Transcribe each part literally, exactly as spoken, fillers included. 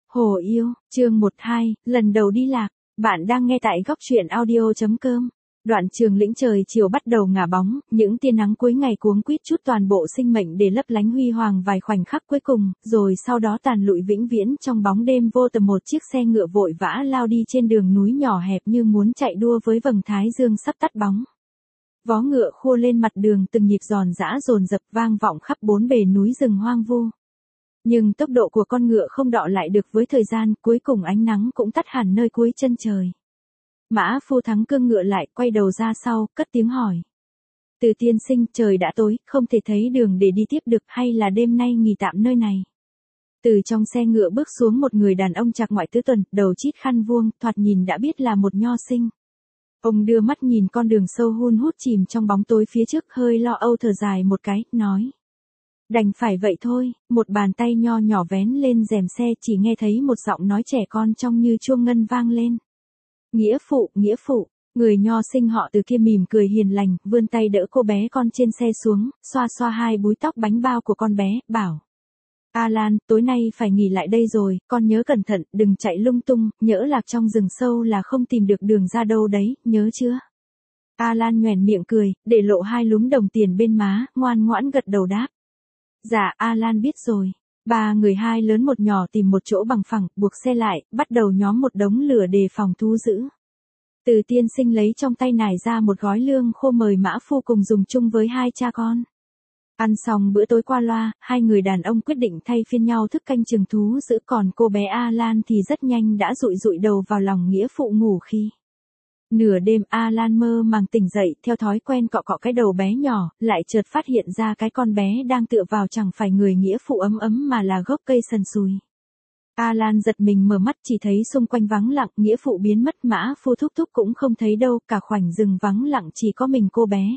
Hồ yêu, chương một hai, lần đầu đi lạc. Bạn đang nghe tại góc truyện audio chấm com. Đoạn trường lĩnh trời chiều bắt đầu ngả bóng, những tia nắng cuối ngày cuống quýt chút toàn bộ sinh mệnh để lấp lánh huy hoàng vài khoảnh khắc cuối cùng, rồi sau đó tàn lụi vĩnh viễn trong bóng đêm vô tầm. Một chiếc xe ngựa vội vã lao đi trên đường núi nhỏ hẹp như muốn chạy đua với vầng thái dương sắp tắt bóng. Vó ngựa khua lên mặt đường, từng nhịp giòn giã dồn dập vang vọng khắp bốn bề núi rừng hoang vu. Nhưng tốc độ của con ngựa không đọ lại được với thời gian, cuối cùng ánh nắng cũng tắt hẳn nơi cuối chân trời. Mã Phu thắng cương ngựa lại, quay đầu ra sau, cất tiếng hỏi. Từ tiên sinh, trời đã tối, không thể thấy đường để đi tiếp được, hay là đêm nay nghỉ tạm nơi này? Từ trong xe ngựa bước xuống một người đàn ông trạc ngoại tứ tuần, đầu chít khăn vuông, thoạt nhìn đã biết là một nho sinh. Ông đưa mắt nhìn con đường sâu hun hút chìm trong bóng tối phía trước, hơi lo âu thở dài một cái, nói. Đành phải vậy thôi. Một bàn tay nho nhỏ vén lên rèm xe, chỉ nghe thấy một giọng nói trẻ con trông như chuông ngân vang lên. Nghĩa phụ, nghĩa phụ. Người nho sinh họ Từ kia mỉm cười hiền lành, vươn tay đỡ cô bé con trên xe xuống, xoa xoa hai búi tóc bánh bao của con bé, bảo. Alan, tối nay phải nghỉ lại đây rồi, con nhớ cẩn thận, đừng chạy lung tung, nhỡ lạc trong rừng sâu là không tìm được đường ra đâu đấy, nhớ chưa? Alan nhoẻn miệng cười, để lộ hai lúm đồng tiền bên má, ngoan ngoãn gật đầu đáp. Dạ, Alan biết rồi. Ba người hai lớn một nhỏ tìm một chỗ bằng phẳng, buộc xe lại, bắt đầu nhóm một đống lửa đề phòng thu giữ. Từ tiên sinh lấy trong tay nải ra một gói lương khô mời Mã Phu cùng dùng chung với hai cha con. Ăn xong bữa tối qua loa, hai người đàn ông quyết định thay phiên nhau thức canh chừng thú giữ, còn cô bé Alan thì rất nhanh đã dụi dụi đầu vào lòng nghĩa phụ ngủ khi. Nửa đêm Alan mơ màng tỉnh dậy, theo thói quen cọ cọ cái đầu bé nhỏ, lại chợt phát hiện ra cái con bé đang tựa vào chẳng phải người nghĩa phụ ấm ấm mà là gốc cây sần sùi. Alan giật mình mở mắt, chỉ thấy xung quanh vắng lặng, nghĩa phụ biến mất, Mã Phu thúc thúc cũng không thấy đâu, cả khoảnh rừng vắng lặng chỉ có mình cô bé.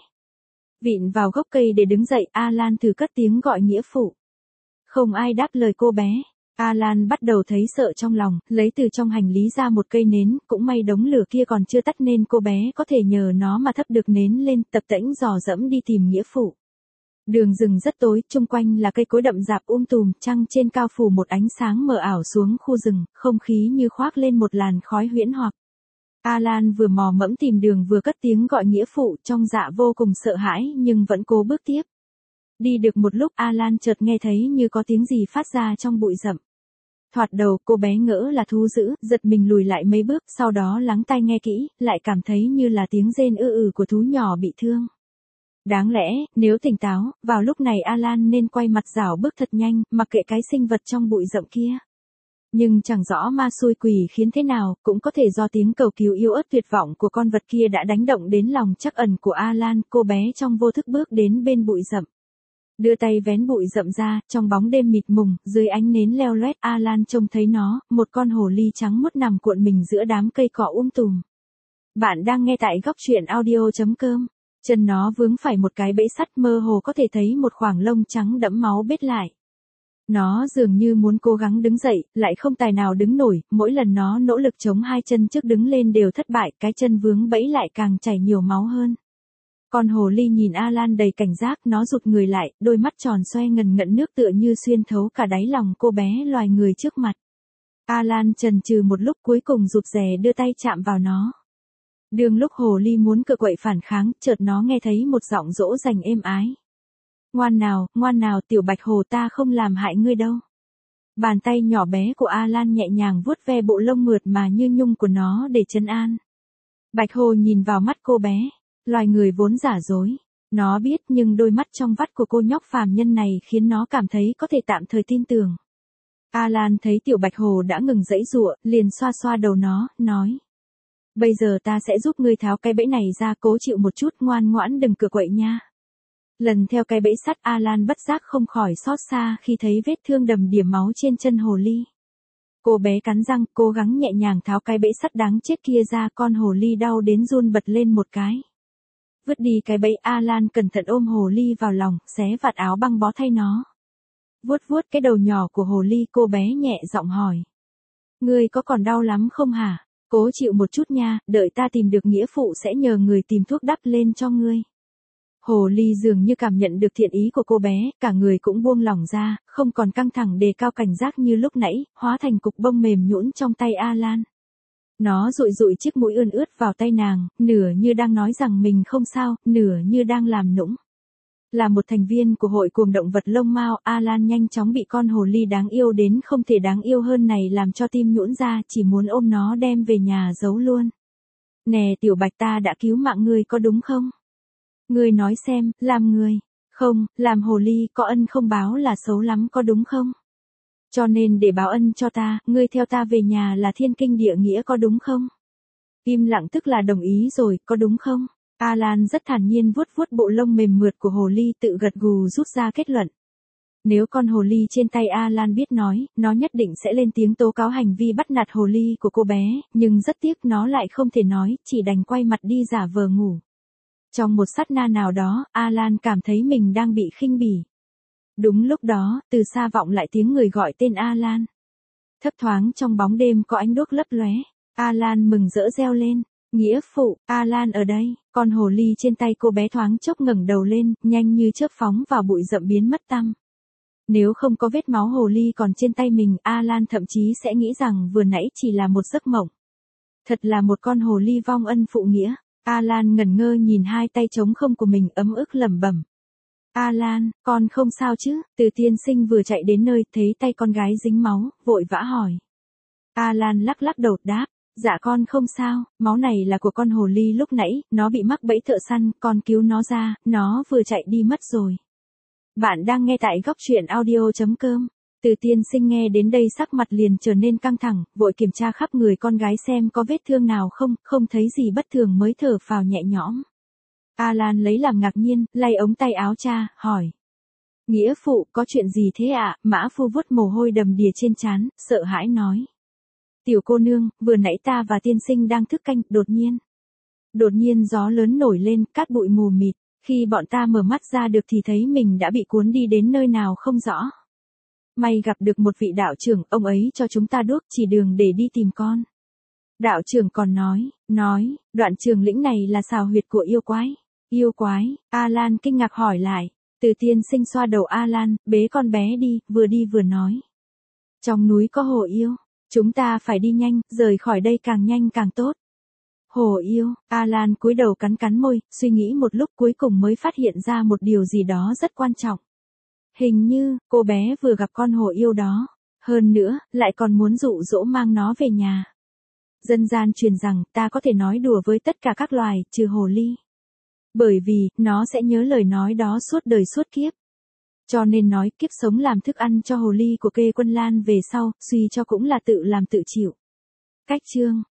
Vịn vào gốc cây để đứng dậy, Alan thử cất tiếng gọi nghĩa phụ. Không ai đáp lời cô bé. Alan bắt đầu thấy sợ trong lòng, lấy từ trong hành lý ra một cây nến, cũng may đống lửa kia còn chưa tắt nên cô bé có thể nhờ nó mà thắp được nến lên, tập tễnh dò dẫm đi tìm nghĩa phụ. Đường rừng rất tối, chung quanh là cây cối đậm rạp um tùm, trăng trên cao phủ một ánh sáng mờ ảo xuống khu rừng, không khí như khoác lên một làn khói huyễn hoặc. Alan vừa mò mẫm tìm đường vừa cất tiếng gọi nghĩa phụ, trong dạ vô cùng sợ hãi nhưng vẫn cố bước tiếp. Đi được một lúc Alan chợt nghe thấy như có tiếng gì phát ra trong bụi rậm. Thoạt đầu cô bé ngỡ là thú dữ, giật mình lùi lại mấy bước, sau đó lắng tai nghe kỹ, lại cảm thấy như là tiếng rên ư ử của thú nhỏ bị thương. Đáng lẽ, nếu tỉnh táo, vào lúc này Alan nên quay mặt rảo bước thật nhanh, mặc kệ cái sinh vật trong bụi rậm kia. Nhưng chẳng rõ ma xui quỷ khiến thế nào, cũng có thể do tiếng cầu cứu yếu ớt tuyệt vọng của con vật kia đã đánh động đến lòng trắc ẩn của Alan, cô bé trong vô thức bước đến bên bụi rậm. Đưa tay vén bụi rậm ra, trong bóng đêm mịt mùng, dưới ánh nến leo loét, Alan trông thấy nó, một con hồ ly trắng muốt nằm cuộn mình giữa đám cây cỏ um tùm. Bạn đang nghe tại góc truyện audio chấm com. Chân nó vướng phải một cái bẫy sắt, mơ hồ có thể thấy một khoảng lông trắng đẫm máu bết lại. Nó dường như muốn cố gắng đứng dậy, lại không tài nào đứng nổi, mỗi lần nó nỗ lực chống hai chân trước đứng lên đều thất bại, cái chân vướng bẫy lại càng chảy nhiều máu hơn. Con hồ ly nhìn Alan đầy cảnh giác, nó rụt người lại, đôi mắt tròn xoe ngần ngận nước tựa như xuyên thấu cả đáy lòng cô bé loài người trước mặt. Alan chần chừ một lúc, cuối cùng rụt rè đưa tay chạm vào nó. Đường lúc hồ ly muốn cựa quậy phản kháng, chợt nó nghe thấy một giọng dỗ dành êm ái. Ngoan nào, ngoan nào tiểu bạch hồ, ta không làm hại ngươi đâu. Bàn tay nhỏ bé của Alan nhẹ nhàng vuốt ve bộ lông mượt mà như nhung của nó để trấn an. Bạch hồ nhìn vào mắt cô bé. Loài người vốn giả dối. Nó biết, nhưng đôi mắt trong vắt của cô nhóc phàm nhân này khiến nó cảm thấy có thể tạm thời tin tưởng. Alan thấy tiểu bạch hồ đã ngừng giãy giụa, liền xoa xoa đầu nó, nói. Bây giờ ta sẽ giúp ngươi tháo cái bẫy này ra, cố chịu một chút, ngoan ngoãn đừng cựa quậy nha. Lần theo cái bẫy sắt, Alan bất giác không khỏi xót xa khi thấy vết thương đầm đìa máu trên chân hồ ly. Cô bé cắn răng, cố gắng nhẹ nhàng tháo cái bẫy sắt đáng chết kia ra, con hồ ly đau đến run bật lên một cái. Vứt đi cái bẫy, Alan cẩn thận ôm hồ ly vào lòng, xé vạt áo băng bó thay nó. Vuốt vuốt cái đầu nhỏ của hồ ly, cô bé nhẹ giọng hỏi. Ngươi có còn đau lắm không hả? Cố chịu một chút nha, đợi ta tìm được nghĩa phụ sẽ nhờ người tìm thuốc đắp lên cho ngươi. Hồ ly dường như cảm nhận được thiện ý của cô bé, cả người cũng buông lỏng ra, không còn căng thẳng đề cao cảnh giác như lúc nãy, hóa thành cục bông mềm nhũn trong tay Alan. Nó dụi dụi chiếc mũi ươn ướt vào tay nàng, nửa như đang nói rằng mình không sao, nửa như đang làm nũng. Là một thành viên của hội cuồng động vật lông mao, Alan nhanh chóng bị con hồ ly đáng yêu đến không thể đáng yêu hơn này làm cho tim nhũn ra, chỉ muốn ôm nó đem về nhà giấu luôn. Nè tiểu bạch, ta đã cứu mạng ngươi có đúng không? Ngươi nói xem, làm người, không, làm hồ ly có ân không báo là xấu lắm có đúng không? Cho nên để báo ân cho ta, ngươi theo ta về nhà là thiên kinh địa nghĩa có đúng không? Im lặng tức là đồng ý rồi, có đúng không? Alan rất thản nhiên vuốt vuốt bộ lông mềm mượt của hồ ly, tự gật gù rút ra kết luận. Nếu con hồ ly trên tay Alan biết nói, nó nhất định sẽ lên tiếng tố cáo hành vi bắt nạt hồ ly của cô bé, nhưng rất tiếc nó lại không thể nói, chỉ đành quay mặt đi giả vờ ngủ. Trong một sát na nào đó, Alan cảm thấy mình đang bị khinh bỉ. Đúng lúc đó, từ xa vọng lại tiếng người gọi tên Alan. Thấp thoáng trong bóng đêm có ánh đuốc lấp lóe. Alan mừng rỡ reo lên. Nghĩa phụ, Alan ở đây. Con hồ ly trên tay cô bé thoáng chốc ngẩng đầu lên, nhanh như chớp phóng vào bụi rậm biến mất tăm. Nếu không có vết máu hồ ly còn trên tay mình, Alan thậm chí sẽ nghĩ rằng vừa nãy chỉ là một giấc mộng. Thật là một con hồ ly vong ân phụ nghĩa. Alan ngẩn ngơ nhìn hai tay trống không của mình, ấm ức lẩm bẩm. Alan, con không sao chứ? Từ tiên sinh vừa chạy đến nơi, thấy tay con gái dính máu, vội vã hỏi. Alan lắc lắc đầu đáp. Dạ con không sao, máu này là của con hồ ly lúc nãy, nó bị mắc bẫy thợ săn, con cứu nó ra, nó vừa chạy đi mất rồi. Bạn đang nghe tại góc truyện audio chấm com. Từ tiên sinh nghe đến đây sắc mặt liền trở nên căng thẳng, vội kiểm tra khắp người con gái xem có vết thương nào không, không thấy gì bất thường mới thở phào nhẹ nhõm. Alan lấy làm ngạc nhiên, lay ống tay áo cha, hỏi. Nghĩa phụ, có chuyện gì thế ạ? À? Mã phu vuốt mồ hôi đầm đìa trên trán, sợ hãi nói. Tiểu cô nương, vừa nãy ta và tiên sinh đang thức canh, đột nhiên. Đột nhiên gió lớn nổi lên, cát bụi mù mịt, khi bọn ta mở mắt ra được thì thấy mình đã bị cuốn đi đến nơi nào không rõ. May gặp được một vị đạo trưởng, ông ấy cho chúng ta đuốc chỉ đường để đi tìm con. Đạo trưởng còn nói, nói, đoạn trường lĩnh này là xào huyệt của yêu quái. Yêu quái, Alan kinh ngạc hỏi lại. Từ tiên sinh xoa đầu Alan, bế con bé đi, vừa đi vừa nói. Trong núi có hồ yêu. Chúng ta phải đi nhanh, rời khỏi đây càng nhanh càng tốt. Hồ yêu, Alan cúi đầu cắn cắn môi, suy nghĩ một lúc cuối cùng mới phát hiện ra một điều gì đó rất quan trọng. Hình như, cô bé vừa gặp con hồ yêu đó. Hơn nữa, lại còn muốn dụ dỗ mang nó về nhà. Dân gian truyền rằng, ta có thể nói đùa với tất cả các loài, trừ hồ ly. Bởi vì, nó sẽ nhớ lời nói đó suốt đời suốt kiếp. Cho nên nói kiếp sống làm thức ăn cho hồ ly của Kê Quân Lan về sau, suy cho cũng là tự làm tự chịu. Cách chương